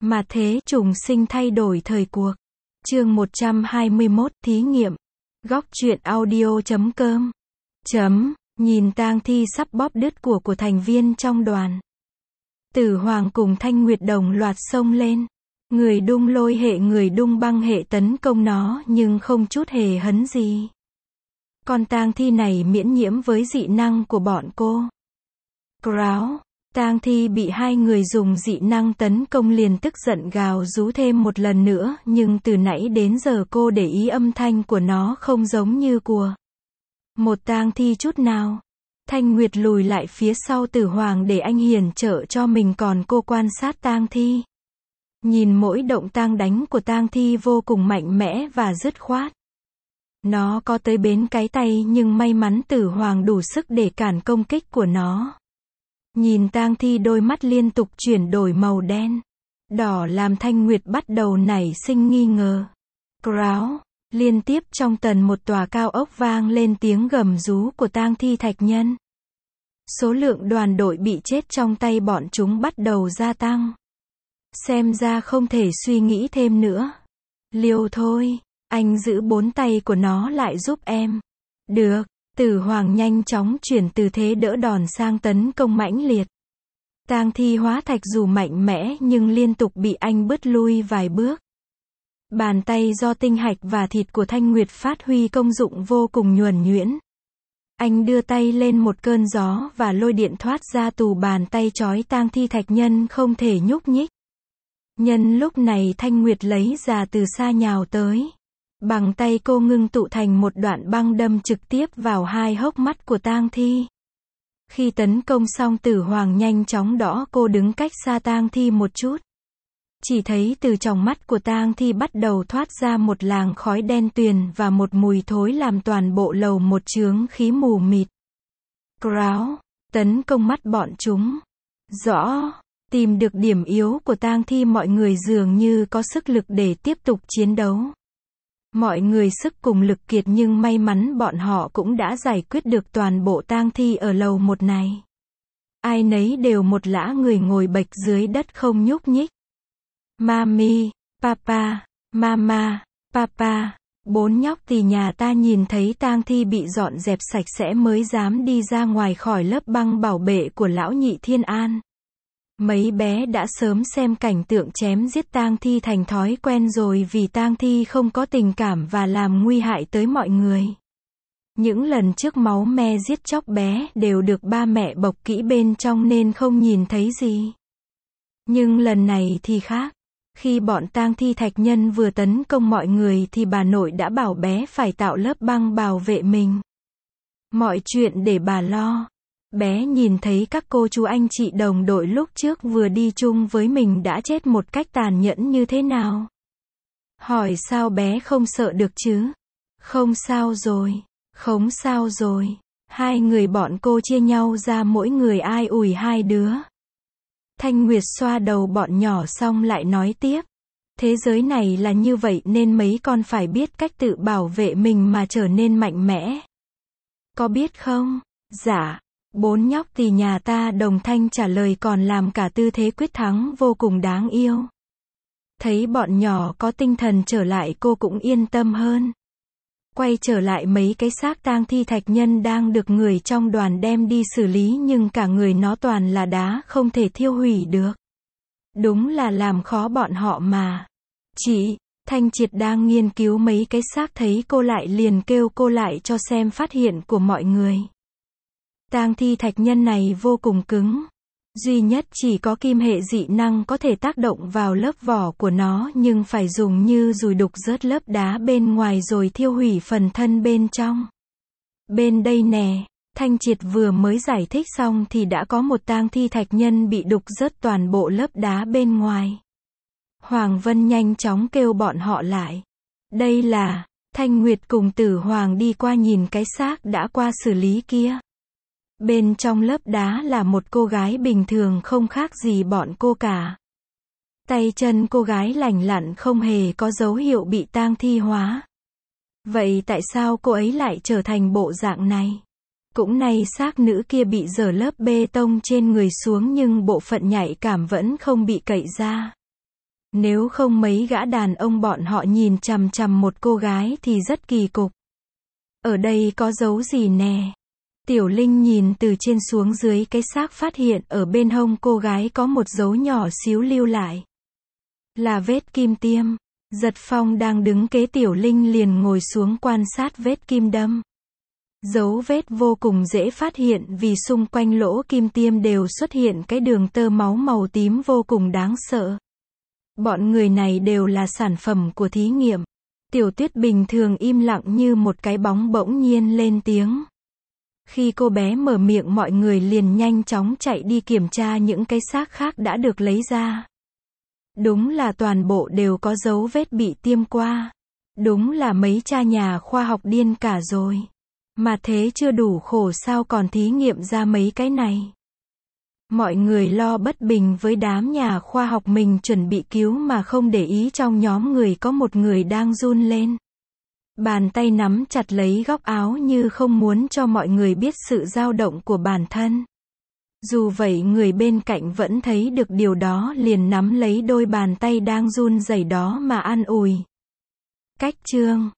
Mà thế trùng sinh thay đổi thời cuộc. Chương 121 thí nghiệm. Góc truyện audio.com. Nhìn tang thi sắp bóp đứt của thành viên trong đoàn. Tử Hoàng cùng Thanh Nguyệt đồng loạt xông lên. Người đung lôi hệ người đung băng hệ tấn công nó nhưng không chút hề hấn gì. Con tang thi này miễn nhiễm với dị năng của bọn cô. Growl. Tang thi bị hai người dùng dị năng tấn công liền tức giận gào rú thêm một lần nữa, nhưng từ nãy đến giờ cô để ý âm thanh của nó không giống như của một tang thi chút nào. Thanh Nguyệt lùi lại phía sau Tử Hoàng để anh hiển trợ cho mình, còn cô quan sát tang thi. Nhìn mỗi động tang đánh của tang thi vô cùng mạnh mẽ và dứt khoát. Nó có tới bến cái tay nhưng may mắn Tử Hoàng đủ sức để cản công kích của nó. Nhìn tang thi đôi mắt liên tục chuyển đổi màu đen, đỏ làm Thanh Nguyệt bắt đầu nảy sinh nghi ngờ. Growl. Liên tiếp trong tầng một tòa cao ốc vang lên tiếng gầm rú của tang thi thạch nhân. Số lượng đoàn đội bị chết trong tay bọn chúng bắt đầu gia tăng. Xem ra không thể suy nghĩ thêm nữa. Liều thôi, anh giữ bốn tay của nó lại giúp em. Được. Tử Hoàng nhanh chóng chuyển từ thế đỡ đòn sang tấn công mãnh liệt. Tang thi hóa thạch dù mạnh mẽ nhưng liên tục bị anh bứt lui vài bước. Bàn tay do tinh hạch và thịt của Thanh Nguyệt phát huy công dụng vô cùng nhuần nhuyễn. Anh đưa tay lên một cơn gió và lôi điện thoát ra từ bàn tay trói tang thi thạch nhân không thể nhúc nhích. Nhân lúc này Thanh Nguyệt lấy ra từ xa nhào tới. Bằng tay cô ngưng tụ thành một đoạn băng đâm trực tiếp vào hai hốc mắt của tang thi. Khi tấn công xong Tử Hoàng nhanh chóng đỡ cô đứng cách xa tang thi một chút. Chỉ thấy từ trong mắt của tang thi bắt đầu thoát ra một làn khói đen tuyền và một mùi thối làm toàn bộ lầu một chướng khí mù mịt. Growl. Tấn công mắt bọn chúng. Rõ. Tìm được điểm yếu của tang thi, mọi người dường như có sức lực để tiếp tục chiến đấu. Mọi người sức cùng lực kiệt nhưng may mắn bọn họ cũng đã giải quyết được toàn bộ tang thi ở lầu một này. Ai nấy đều một lã người ngồi bệt dưới đất không nhúc nhích. Mami, Papa, Mama, Papa, bốn nhóc tỳ nhà ta nhìn thấy tang thi bị dọn dẹp sạch sẽ mới dám đi ra ngoài khỏi lớp băng bảo vệ của lão nhị Thiên An. Mấy bé đã sớm xem cảnh tượng chém giết tang thi thành thói quen rồi vì tang thi không có tình cảm và làm nguy hại tới mọi người. Những lần trước máu me giết chóc bé đều được ba mẹ bọc kỹ bên trong nên không nhìn thấy gì. Nhưng lần này thì khác. Khi bọn tang thi thạch nhân vừa tấn công mọi người thì bà nội đã bảo bé phải tạo lớp băng bảo vệ mình. Mọi chuyện để bà lo. Bé nhìn thấy các cô chú anh chị đồng đội lúc trước vừa đi chung với mình đã chết một cách tàn nhẫn như thế nào. Hỏi sao bé không sợ được chứ? Không sao rồi, không sao rồi. Hai người bọn cô chia nhau ra mỗi người ai ủi hai đứa. Thanh Nguyệt xoa đầu bọn nhỏ xong lại nói tiếp. Thế giới này là như vậy nên mấy con phải biết cách tự bảo vệ mình mà trở nên mạnh mẽ. Có biết không? Dạ. Bốn nhóc tỳ nhà ta đồng thanh trả lời còn làm cả tư thế quyết thắng vô cùng đáng yêu. Thấy bọn nhỏ có tinh thần trở lại cô cũng yên tâm hơn. Quay trở lại mấy cái xác tang thi thạch nhân đang được người trong đoàn đem đi xử lý nhưng cả người nó toàn là đá không thể thiêu hủy được. Đúng là làm khó bọn họ mà. Chị, Thanh Triệt đang nghiên cứu mấy cái xác thấy cô lại liền kêu cô lại cho xem phát hiện của mọi người. Tang thi thạch nhân này vô cùng cứng. Duy nhất chỉ có kim hệ dị năng có thể tác động vào lớp vỏ của nó nhưng phải dùng như dùi đục rớt lớp đá bên ngoài rồi thiêu hủy phần thân bên trong. Bên đây nè, Thanh Triệt vừa mới giải thích xong thì đã có một tang thi thạch nhân bị đục rớt toàn bộ lớp đá bên ngoài. Hoàng Vân nhanh chóng kêu bọn họ lại. Đây là, Thanh Nguyệt cùng Tử Hoàng đi qua nhìn cái xác đã qua xử lý kia. Bên trong lớp đá là một cô gái bình thường không khác gì bọn cô cả. Tay chân cô gái lành lặn không hề có dấu hiệu bị tang thi hóa. Vậy tại sao cô ấy lại trở thành bộ dạng này? Cũng nay xác nữ kia bị rở lớp bê tông trên người xuống nhưng bộ phận nhạy cảm vẫn không bị cậy ra. Nếu không mấy gã đàn ông bọn họ nhìn chằm chằm một cô gái thì rất kỳ cục. Ở đây có dấu gì nè? Tiểu Linh nhìn từ trên xuống dưới cái xác phát hiện ở bên hông cô gái có một dấu nhỏ xíu lưu lại. Là vết kim tiêm. Giật Phong đang đứng kế Tiểu Linh liền ngồi xuống quan sát vết kim đâm. Dấu vết vô cùng dễ phát hiện vì xung quanh lỗ kim tiêm đều xuất hiện cái đường tơ máu màu tím vô cùng đáng sợ. Bọn người này đều là sản phẩm của thí nghiệm. Tiểu Tuyết bình thường im lặng như một cái bóng bỗng nhiên lên tiếng. Khi cô bé mở miệng mọi người liền nhanh chóng chạy đi kiểm tra những cái xác khác đã được lấy ra. Đúng là toàn bộ đều có dấu vết bị tiêm qua. Đúng là mấy cha nhà khoa học điên cả rồi. Mà thế chưa đủ khổ sao còn thí nghiệm ra mấy cái này. Mọi người lo bất bình với đám nhà khoa học mình chuẩn bị cứu mà không để ý trong nhóm người có một người đang run lên. Bàn tay nắm chặt lấy góc áo như không muốn cho mọi người biết sự dao động của bản thân. Dù vậy người bên cạnh vẫn thấy được điều đó liền nắm lấy đôi bàn tay đang run rẩy đó mà an ủi. Cách chương